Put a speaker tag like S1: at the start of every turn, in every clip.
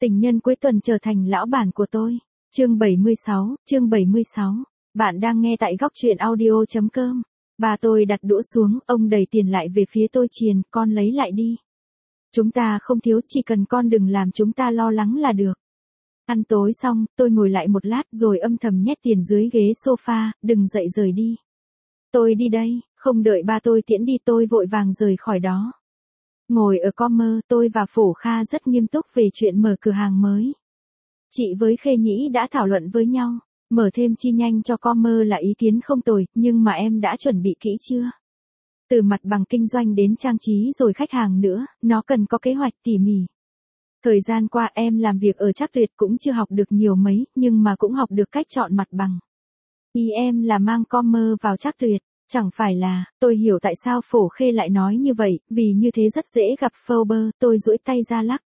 S1: Tình nhân cuối tuần trở thành lão bản của tôi. Chương 76. Bạn đang nghe tại góc truyện audio.com. Bà tôi đặt đũa xuống, ông đẩy tiền lại về phía tôi triền, con lấy lại đi. Chúng ta không thiếu, chỉ cần con đừng làm chúng ta lo lắng là được. Ăn tối xong, tôi ngồi lại một lát rồi âm thầm nhét tiền dưới ghế sofa, đừng dậy rời đi. Tôi đi đây, không đợi ba tôi tiễn đi tôi vội vàng rời khỏi đó. Ngồi ở Commer, tôi và Phổ Kha rất nghiêm túc về chuyện mở cửa hàng mới. Chị với Khê Nhĩ đã thảo luận với nhau, mở thêm chi nhánh cho Commer là ý kiến không tồi, nhưng mà em đã chuẩn bị kỹ chưa? Từ mặt bằng kinh doanh đến trang trí rồi khách hàng nữa, nó cần có kế hoạch tỉ mỉ. Thời gian qua em làm việc ở Trác Tuyệt cũng chưa học được nhiều mấy, nhưng mà cũng học được cách chọn mặt bằng. Ý em là mang Commer vào Trác Tuyệt. Chẳng phải là, tôi hiểu tại sao Phổ Khê lại nói như vậy, vì như thế rất dễ gặp Forbes, tôi duỗi tay ra lắc.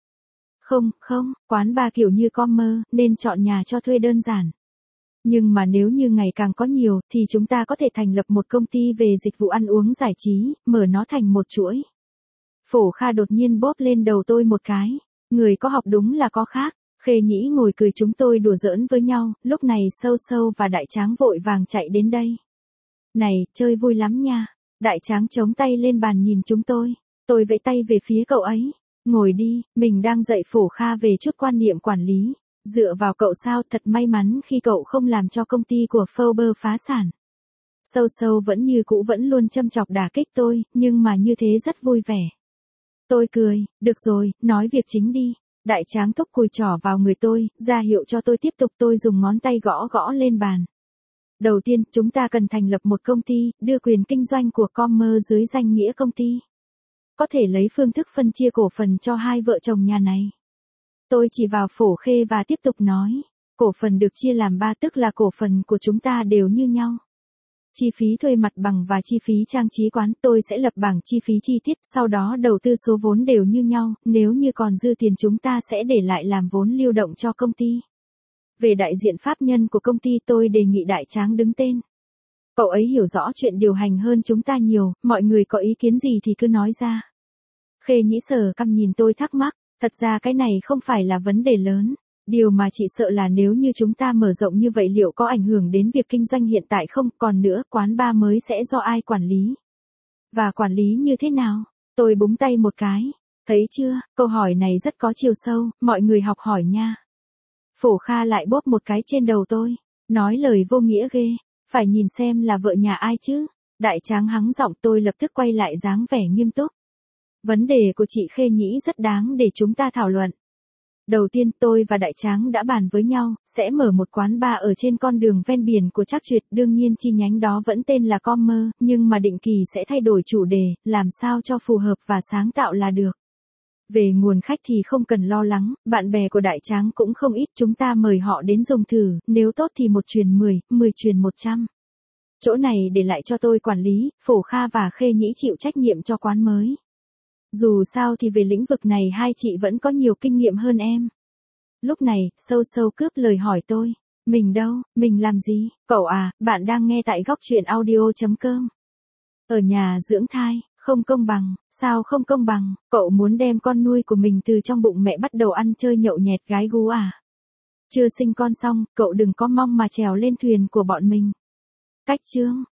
S1: Không, quán bar kiểu như Commer, nên chọn nhà cho thuê đơn giản. Nhưng mà nếu như ngày càng có nhiều, thì chúng ta có thể thành lập một công ty về dịch vụ ăn uống giải trí, mở nó thành một chuỗi. Phổ Kha đột nhiên bóp lên đầu tôi một cái, người có học đúng là có khác. Khê Nhĩ ngồi cười chúng tôi đùa giỡn với nhau, lúc này Sâu Sâu và Đại Tráng vội vàng chạy đến đây. Này, chơi vui lắm nha. Đại Tráng chống tay lên bàn nhìn chúng tôi vẫy tay về phía cậu ấy. Ngồi đi, mình đang dạy Phổ Kha về chút quan niệm quản lý. Dựa vào cậu sao, thật may mắn khi cậu không làm cho công ty của Forbes phá sản. Sâu Sâu vẫn như cũ vẫn luôn châm chọc đả kích tôi, nhưng mà như thế rất vui vẻ. Tôi cười, được rồi, nói việc chính đi. Đại Tráng thúc cùi trỏ vào người tôi, ra hiệu cho tôi tiếp tục tôi dùng ngón tay gõ lên bàn. Đầu tiên, chúng ta cần thành lập một công ty, đưa quyền kinh doanh của Commer dưới danh nghĩa công ty. Có thể lấy phương thức phân chia cổ phần cho hai vợ chồng nhà này. Tôi chỉ vào Phổ Khê và tiếp tục nói, cổ phần được chia làm 3 tức là cổ phần của chúng ta đều như nhau. Chi phí thuê mặt bằng và chi phí trang trí quán, tôi sẽ lập bảng chi phí chi tiết, sau đó đầu tư số vốn đều như nhau, nếu như còn dư tiền chúng ta sẽ để lại làm vốn lưu động cho công ty. Về đại diện pháp nhân của công ty tôi đề nghị Đại Tráng đứng tên. Cậu ấy hiểu rõ chuyện điều hành hơn chúng ta nhiều, mọi người có ý kiến gì thì cứ nói ra. Khê Nhĩ sờ cằm nhìn tôi thắc mắc, thật ra cái này không phải là vấn đề lớn. Điều mà chị sợ là nếu như chúng ta mở rộng như vậy liệu có ảnh hưởng đến việc kinh doanh hiện tại không, còn nữa quán bar mới sẽ do ai quản lý? Và quản lý như thế nào? Tôi búng tay một cái. Thấy chưa, câu hỏi này rất có chiều sâu, mọi người học hỏi nha. Phổ Kha lại bóp một cái trên đầu tôi, nói lời vô nghĩa ghê, phải nhìn xem là vợ nhà ai chứ. Đại Tráng hắng giọng tôi lập tức quay lại dáng vẻ nghiêm túc. Vấn đề của chị Khê Nhĩ rất đáng để chúng ta thảo luận. Đầu tiên tôi và Đại Tráng đã bàn với nhau, sẽ mở một quán bar ở trên con đường ven biển của Trác Tuyệt, đương nhiên chi nhánh đó vẫn tên là Commer, nhưng mà định kỳ sẽ thay đổi chủ đề, làm sao cho phù hợp và sáng tạo là được. Về nguồn khách thì không cần lo lắng, bạn bè của Đại Tráng cũng không ít, chúng ta mời họ đến dùng thử, nếu tốt thì 1 truyền 10, 10 truyền 100. Chỗ này để lại cho tôi quản lý, Phổ Kha và Khê Nhĩ chịu trách nhiệm cho quán mới. Dù sao thì về lĩnh vực này hai chị vẫn có nhiều kinh nghiệm hơn em. Lúc này, Sâu Sâu cướp lời hỏi tôi. Mình đâu, mình làm gì? Cậu à, bạn đang nghe tại góc truyện audio.com. Ở nhà dưỡng thai, không công bằng, sao không công bằng? Cậu muốn đem con nuôi của mình từ trong bụng mẹ bắt đầu ăn chơi nhậu nhẹt gái gú à? Chưa sinh con xong, cậu đừng có mong mà trèo lên thuyền của bọn mình. Cách chương,